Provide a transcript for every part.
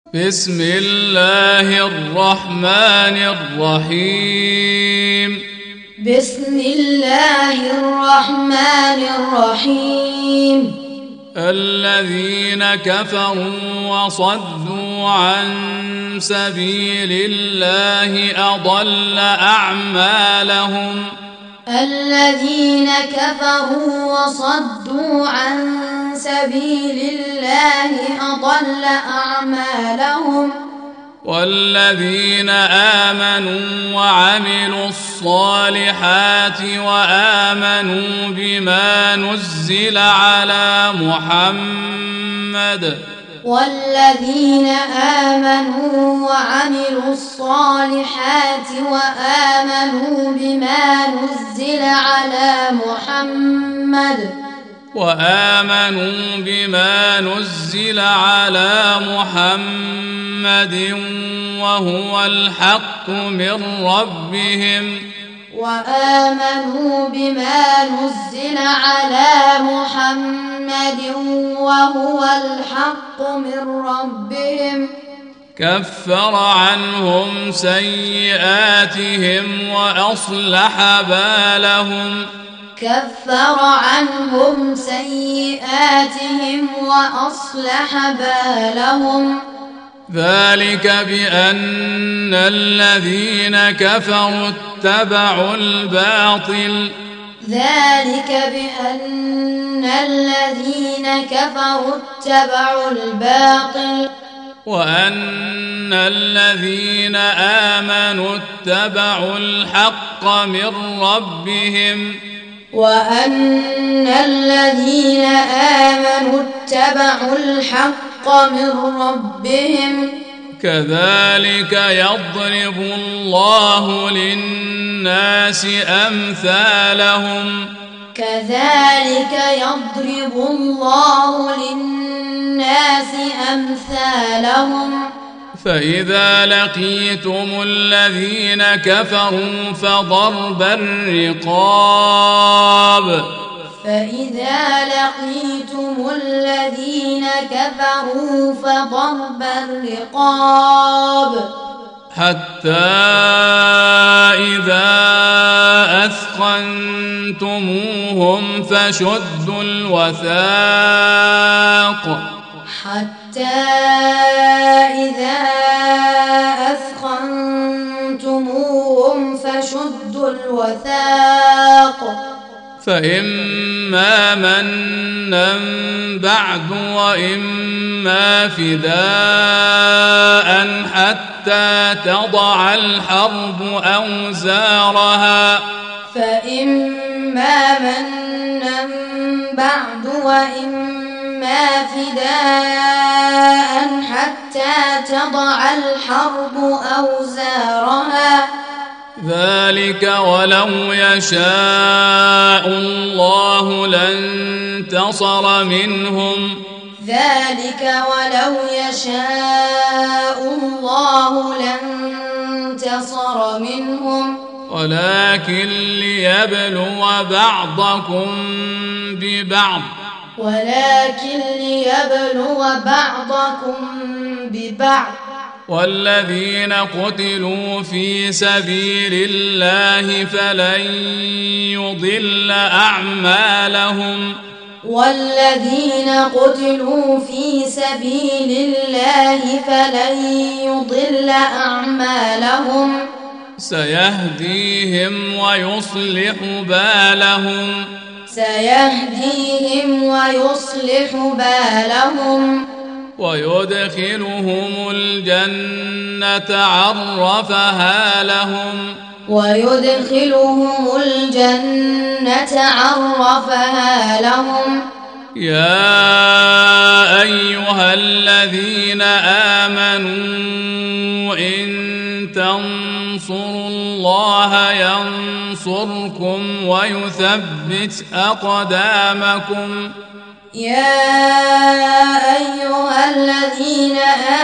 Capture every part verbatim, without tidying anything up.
بسم الله الرحمن الرحيم بسم الله الرحمن الرحيم الذين كفروا وصدوا عن سبيل الله أضل أعمالهم الذين كفروا وصدوا عن سبيل الله أضل أعمالهم والذين آمنوا وعملوا الصالحات وآمنوا بما نزل على محمد والذين آمنوا وعملوا الصالحات وآمنوا بما نزل على محمد وآمنوا بما نزل على محمد وهو الحق من ربهم وآمنوا بما نزل على محمد وهو الحق من ربهم كفر عنهم سيئاتهم وأصلح بالهم كفر عنهم سيئاتهم وأصلح بالهم ذلك بأن الذين كفروا اتبعوا الباطل ذلك بأن الذين كفروا اتبعوا الباطل وأن الذين آمنوا اتبعوا الحق من ربهم وأن الذين آمنوا اتبعوا الحق من ربهم كذلك يضرب الله للناس أمثالهم كذلك يضرب الله للناس أمثالهم فإذا لقيتم الذين كفروا فضرب الرقاب فإذا لقيتم الذين كفروا فضرب الرقاب حتى إذا أثخنتموهم فشدوا الوثاق حتى إذا أثخنتموهم فشدوا الوثاق فإما منا بعد وإما فداء حتى تضع الحرب أوزارها فإما منا بعد وإما فداء حتى تضع الحرب أوزارها ذلك ولو يشاء الله لانتصر منهم ذلك ولو يشاء الله لانتصر منهم ولكن ليبلو بعضكم ببعض ولكن ليبلو بعضكم ببعض والذين قتلوا في سبيل الله فلن يضل أعمالهم والذين قتلوا في سبيل الله فلن يضل أعمالهم سيهديهم ويصلح بالهم سيهديهم ويصلح بالهم ويدخلهم الجنة عرفها لهم ويدخلهم الجنة عرفها لهم يا أيها الذين آمنوا إن تنصروا الله ينصركم ويثبت أقدامكم يا أيها الذين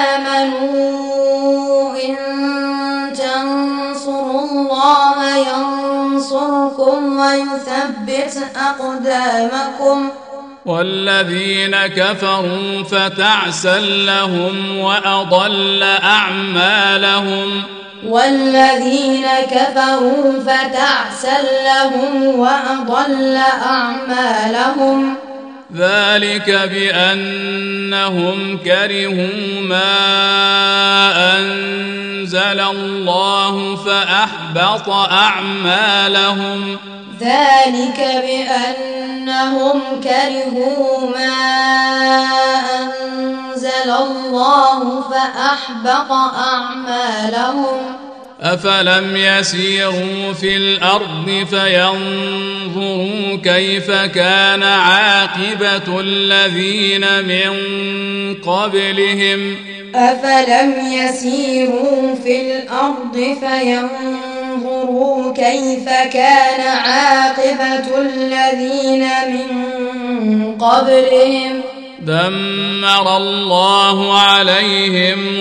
آمنوا إن تنصروا الله ينصركم ويثبت أقدامكم والذين كفروا فتعسا لهم وأضل أعمالهم والذين كفروا فتعسا لهم وأضل أعمالهم ذلك بأنهم كرهوا ما أنزل الله فأحبط أعمالهم ذلك بأنهم كرهوا ما أنزل الله فأحبط أعمالهم أفلم يسيروا في الأرض فينظروا كيف كان عاقبة الذين من قبلهم أفلم يسيروا في الأرض فينظروا كيف كان عاقبة الذين من قبلهم دمر الله عليهم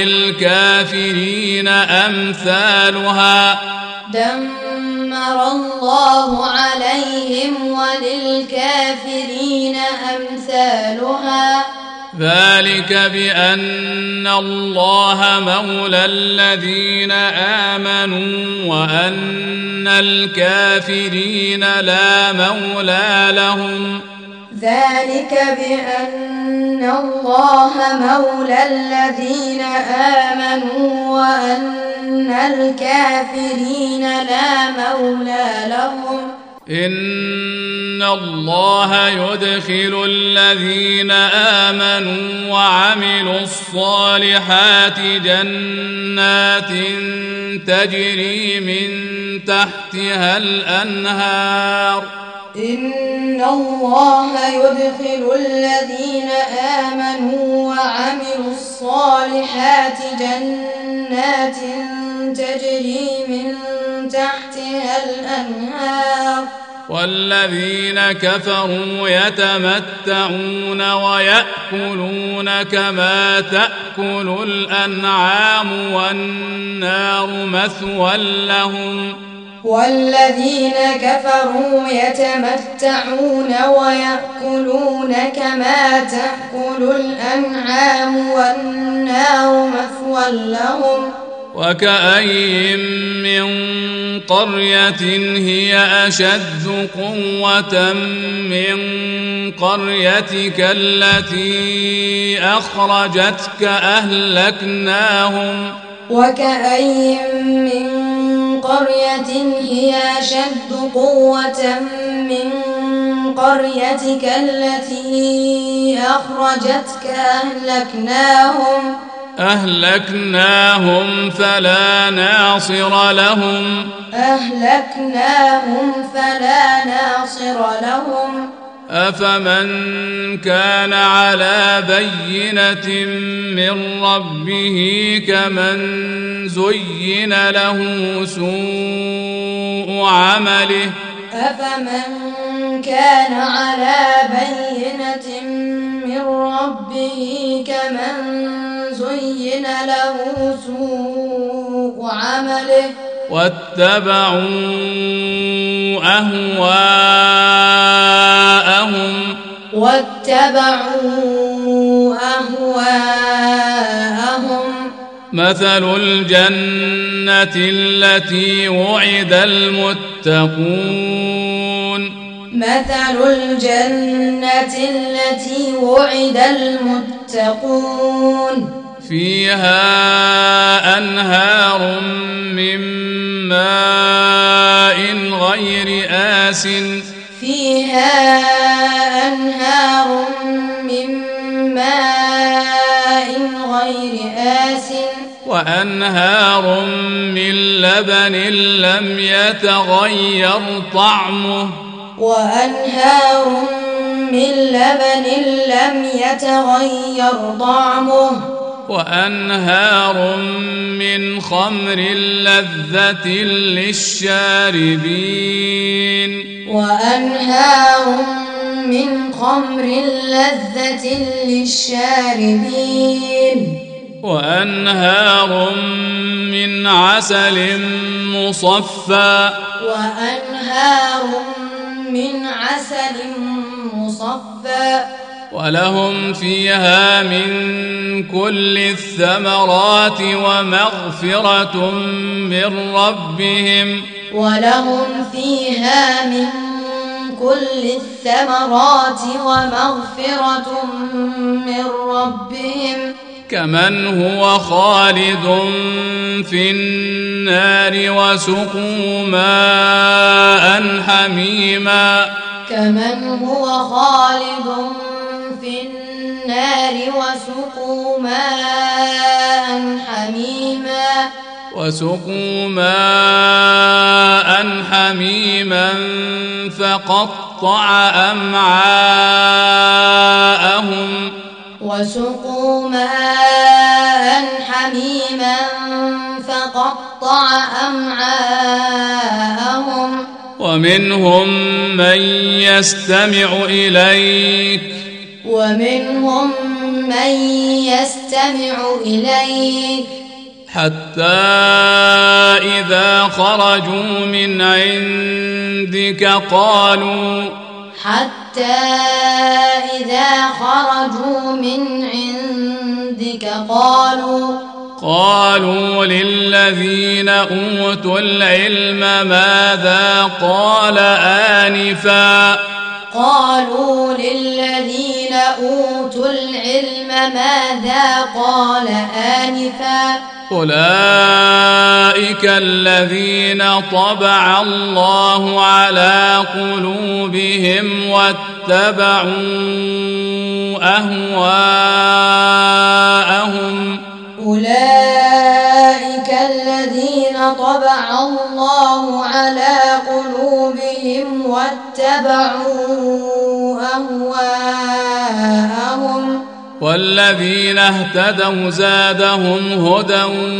وللكافرين أمثالها دمر الله عليهم وللكافرين أمثالها ذلك بأن الله مولى الذين آمنوا وأن الكافرين لا مولى لهم ذلك بأن الله مولى الذين آمنوا وأن الكافرين لا مولى لهم إن الله يدخل الذين آمنوا وعملوا الصالحات جنات تجري من تحتها الأنهار إن الله يدخل الذين آمنوا وعملوا الصالحات جنات تجري من تحتها الأنهار والذين كفروا يتمتعون ويأكلون كما تأكل الأنعام والنار مثوى لهم والذين كفروا يتمتعون ويأكلون كما تأكل الأنعام والنار مثوى لهم وكأين من قرية هي أشد قوة من قريتك التي أخرجتك أهلكناهم وكأين من قرية هي أشد قوة من قريتك التي أخرجتك أهلكناهم أهلكناهم فلا ناصر لهم أهلكناهم فلا ناصر لهم أفمن كان على بينة من ربه كمن زين له سوء عمله أفمن كان على بينة من ربه كمن زين له سوء عمله واتبعوا أهواءهم واتبعوا أهواءهم مثل الجنة التي وعد المتقون مثل الجنة التي وعد المتقون فيها أنهار من ماء غير آسٍ فيها أنهار من ماء غير آسٍ وأنهار من لبن لم يتغير طعمه وأنهار من لبن لم يتغير طعمه وأنهار من خمر لذة للشاربين وأنهار من خمر لذة للشاربين وأنهار من عسل مصفى وأنهار من عسل مصفى ولهم فيها من كل الثمرات ومغفرة من ربهم ولهم فيها من كل الثمرات ومغفرة من ربهم كمن هو خالد في النار وسقوا ماء حميما كمن هو خالد في النار وسقوا ماء حميما وسقوا ماء حميما فقطع أمعاءهم وسقوا ماء حميما فقطع أمعاءهم ومنهم من يستمع إليك ومنهم من يستمع إليك حتى إذا خرجوا من عندك قالوا حتى إذا خرجوا من عندك قالوا قالوا للذين أوتوا العلم ماذا قال آنفا قالوا للذين أوتوا العلم ماذا قال آنفا أولئك الذين طبع الله على قلوبهم واتبعوا أهواءهم أولئك الذين طبع الله على قلوبهم واتبعوا أهواءهم والذين اهتدوا زادهم هدى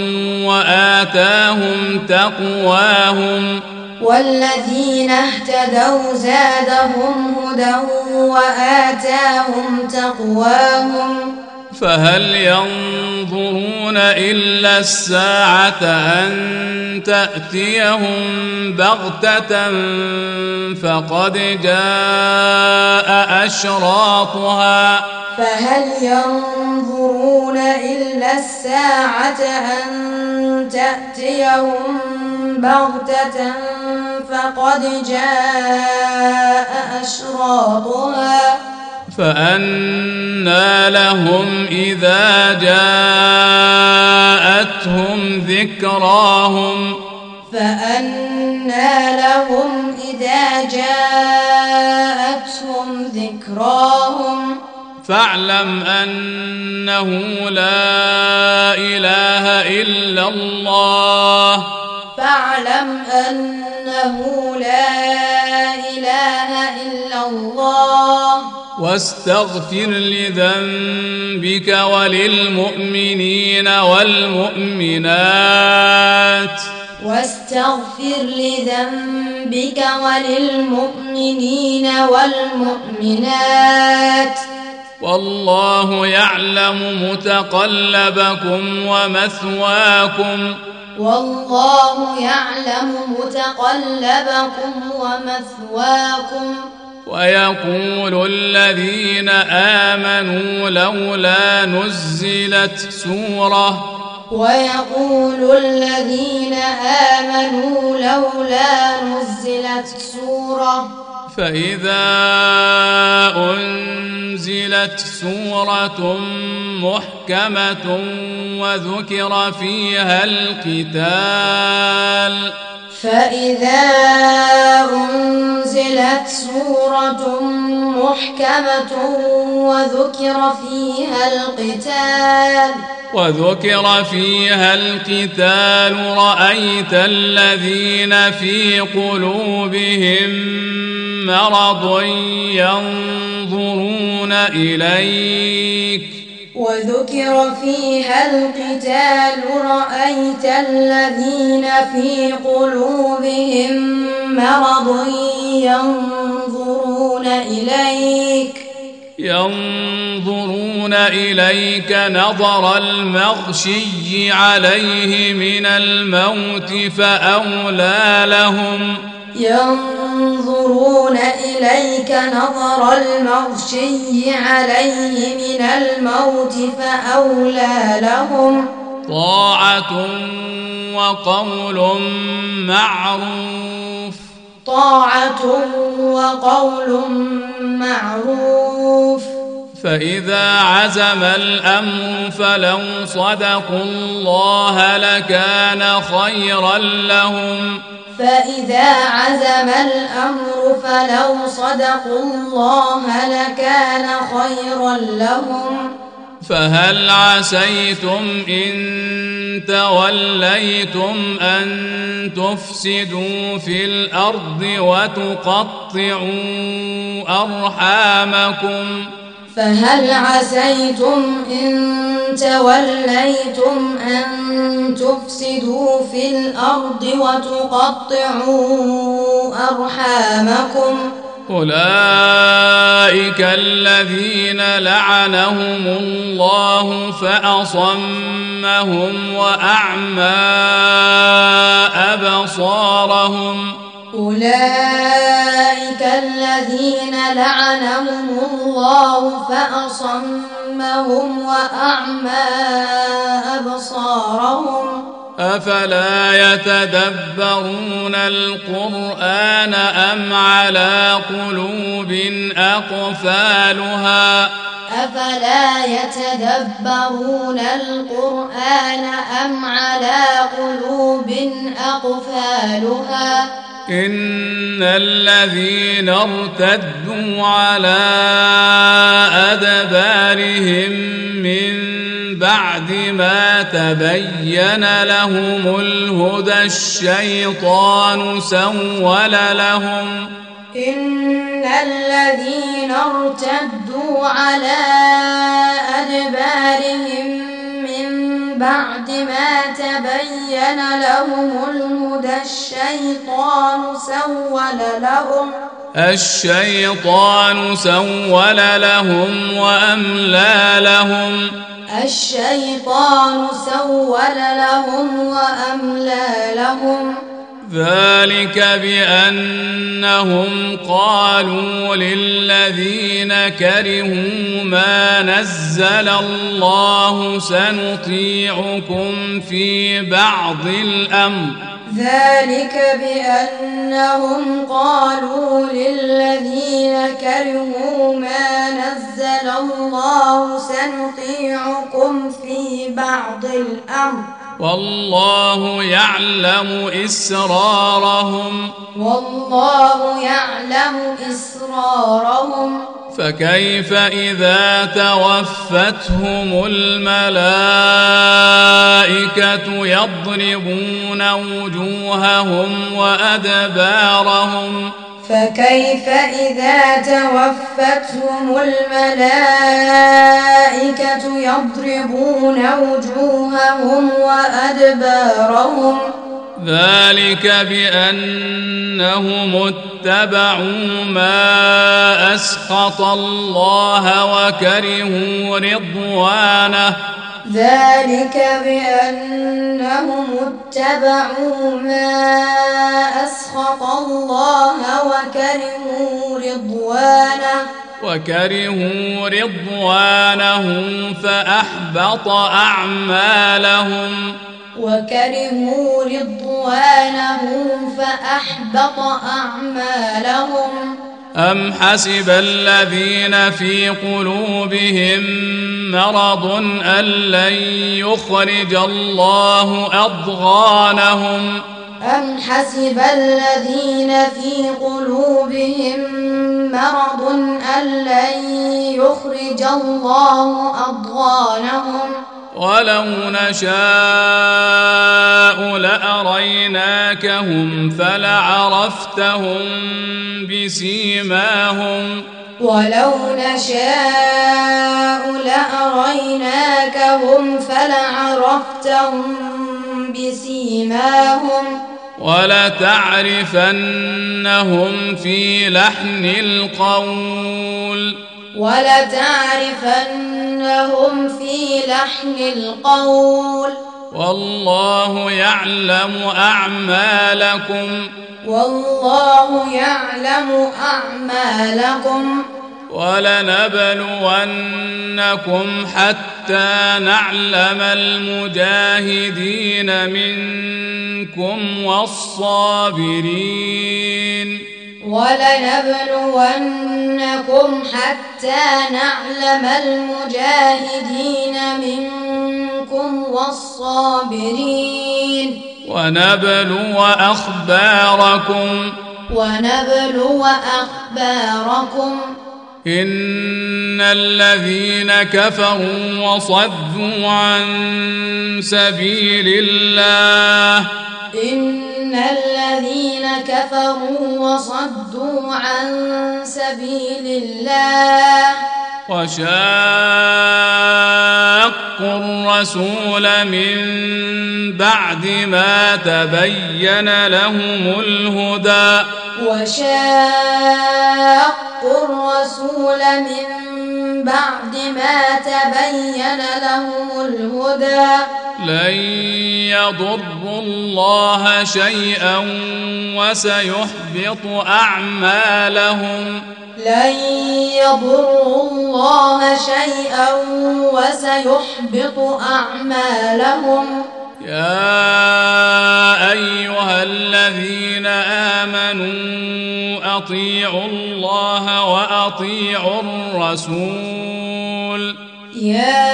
وآتاهم تقواهم والذين اهتدوا زادهم هدى وآتاهم تقواهم فهل ينظرون إلا الساعة أن تأتيهم بغتة فقد جاء أشراطها فهل ينظرون إلا الساعة أن تأتيهم بغتة فقد جاء أشراطها فأنى لهم إذا جاءتهم ذكراهم فأنى لهم إذا جاءتهم ذكراهم فاعلم أنه لا إله إلا الله فاعلم أنه لا إله إلا الله واستغفر لذنبك وللمؤمنين والمؤمنات واستغفر لذنبك وللمؤمنين والمؤمنات والله يعلم متقلبكم ومثواكم والله يعلم متقلبكم ومثواكم ويقول الذين آمنوا لولا نزلت سورة ويقول الذين آمنوا لولا نزلت سورة فإذا أنزلت سورة محكمة وذكر فيها القتال فإذا أنزلت سورة محكمة وذكر فيها القتال وذكر فيها القتال رأيت الذين في قلوبهم مرض ينظرون إليك وذكر فيها القتال رأيت الذين في قلوبهم مرض ينظرون إليك ينظرون إليك نظر المغشي عليه من الموت فأولى لهم ينظرون إليك نظر المغشي عليه من الموت فأولى لهم طاعة وقول معروف طاعة وقول معروف فإذا عزم الأمر فلو صدقوا الله لكان خيرا لهم فإذا عزم الأمر فلو صدقوا الله لكان خيرا لهم فهل عسيتم إن توليتم أن تفسدوا في الأرض وتقطعوا أرحامكم فهل عسيتم إن توليتم أن تفسدوا في الأرض وتقطعوا أرحامكم أولئك الذين لعنهم الله فأصمهم وأعمى أبصارهم أولئك الذين لعنهم الله فأصمهم وأعمى أبصارهم أفلا يتدبرون القرآن أم على قلوب أقفالها أفلا يتدبرون القرآن أم على قلوب أقفالها إن الذين ارتدوا على أدبارهم من بعد ما تبين لهم الهدى الشيطان سول لهم إن الذين ارتدوا على أدبارهم من بعد ما تبين لهم الهدى الشيطان سول لهم الشيطان سول لهم وأملى لهم الشيطان سول لهم وأملى لهم ذلك بأنهم قالوا للذين كرهوا ما نزل الله سنطيعكم في بعض الأمر ذلك بأنهم قالوا للذين كرهوا ما نزل الله سنطيعكم في بعض الأمر والله يعلم إسرارهم والله يعلم إسرارهم فكيف إذا توفتهم الملائكة يضربون وجوههم وأدبارهم فكيف إذا توفتهم الملائكة يضربون وجوههم وأدبارهم ذلك بأنهم اتبعوا ما أسخط الله وكرهوا رضوانه ذلك بأنهم اتبعوا ما أسخط الله وكرهوا رضوانه وكرهوا رضوانه فأحبط أعمالهم وكرهوا رضوانه فأحبط أعمالهم أم حسب الذين في قلوبهم مرض أن لن يخرج الله أضغانهم أم حسب الذين في قلوبهم مرض أن لن يخرج الله أضغانهم ولو نشاء لأريناكهم فلعرفتهم بسيماهم ولو نشاء لأريناكهم فلعرفتهم بسيماهم ولتعرفنهم في لحن القول ولتعرفنهم في لحن القول والله يعلم أعمالكم والله يعلم أعمالكم ولنبلونكم حتى نعلم المجاهدين منكم والصابرين ولنبلونكم حتى نعلم المجاهدين منكم والصابرين ونبلو أخباركم ونبلو أخباركم إن الذين كفروا وصدوا عن سبيل الله إن الذين كفروا وصدوا عن سبيل الله وشاقوا الرسول من بعد ما تبين لهم الهدى وشاقوا الرسول من بعد ما تبين لهم الهدى لن يضروا الله شيئا وسيحبط أعمالهم لن يضروا الله شيئا وسيحبط أعمالهم يا أيها الذين آمنوا أطيعوا الله وأطيعوا الرسول يا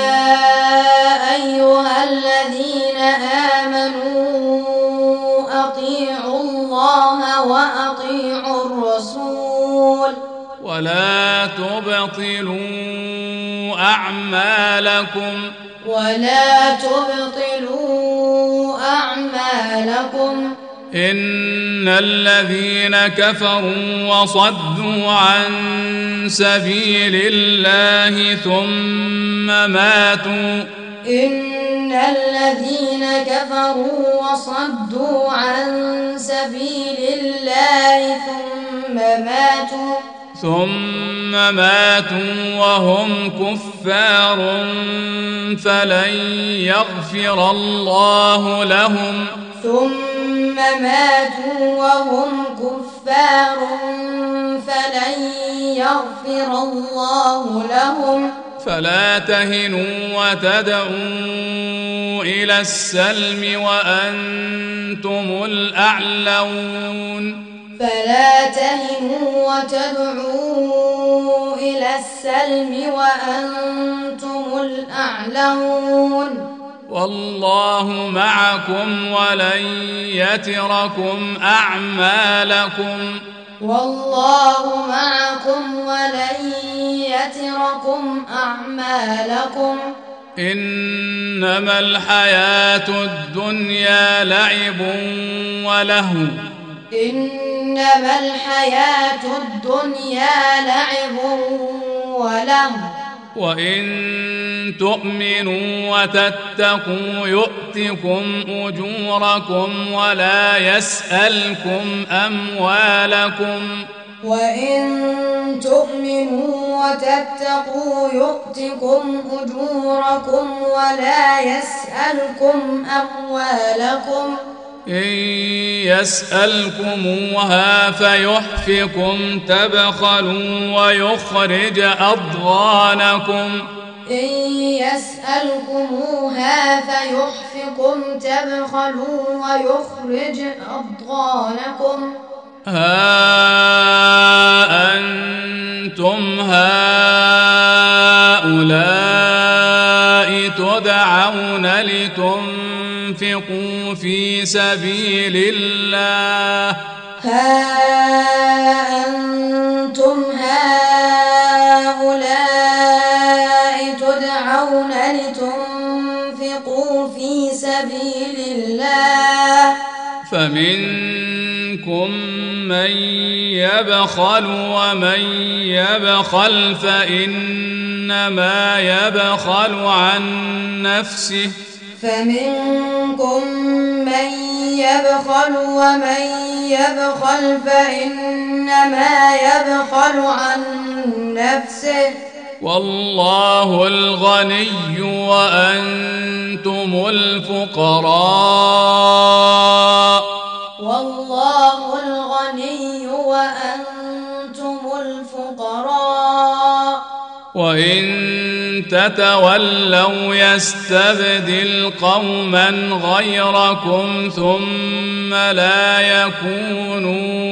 أيها الذين آمنوا أطيعوا الله وأطيعوا الرسول ولا تبطلوا أعمالكم ولا تبطلوا أعمالكم إن الذين كفروا وصدوا عن سبيل الله ثم ماتوا إن الذين كفروا وصدوا عن سبيل الله ثم ماتوا ثم ماتوا وهم كفار فلن يغفر الله لهم ثم ماتوا وهم كفار فلن يغفر الله لهم فلا تهنوا وتدعوا إلى السلم وأنتم الأعلون فلا تهنوا وتدعوا إلى السلم وأنتم الأعلون والله معكم ولن يتركم أعمالكم والله معكم ولن يتركم أعمالكم إنما الحياة الدنيا لعب ولهو إنما الحياة الدنيا لعب ولهو وإن تؤمنوا وتتقوا يؤتكم أجوركم ولا يسألكم أموالكم وإن تؤمنوا وتتقوا يؤتكم أجوركم ولا يسألكم أموالكم إن يسألكموها فيحفكم تبخلوا ويخرج أضغانكم إن يسألكموها فيحفكم تبخلوا ويخرج أضغانكم ها أنتم هؤلاء تدعون لتنفقوا في سبيل الله ها أنتم هؤلاء تدعون لتنفقوا في سبيل الله فمنكم من يبخل ومن يبخل فإنما يبخل عن نفسه فمنكم من يبخل ومن يبخل فإنما يبخل عن نفسه والله الغني وأنتم الفقراء والله الغني تتولوا يستبدل قوما غيركم ثم لا يكونوا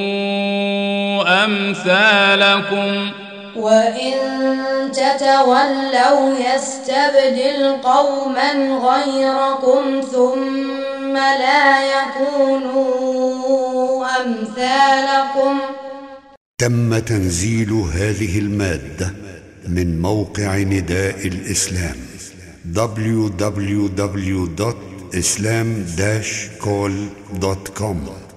أمثالكم وإن تتولوا يستبدل قوما غيركم ثم لا يكونوا أمثالكم. تم تنزيل هذه المادة من موقع نداء الإسلام دبليو دبليو دبليو دوت إسلام داش كول دوت كوم.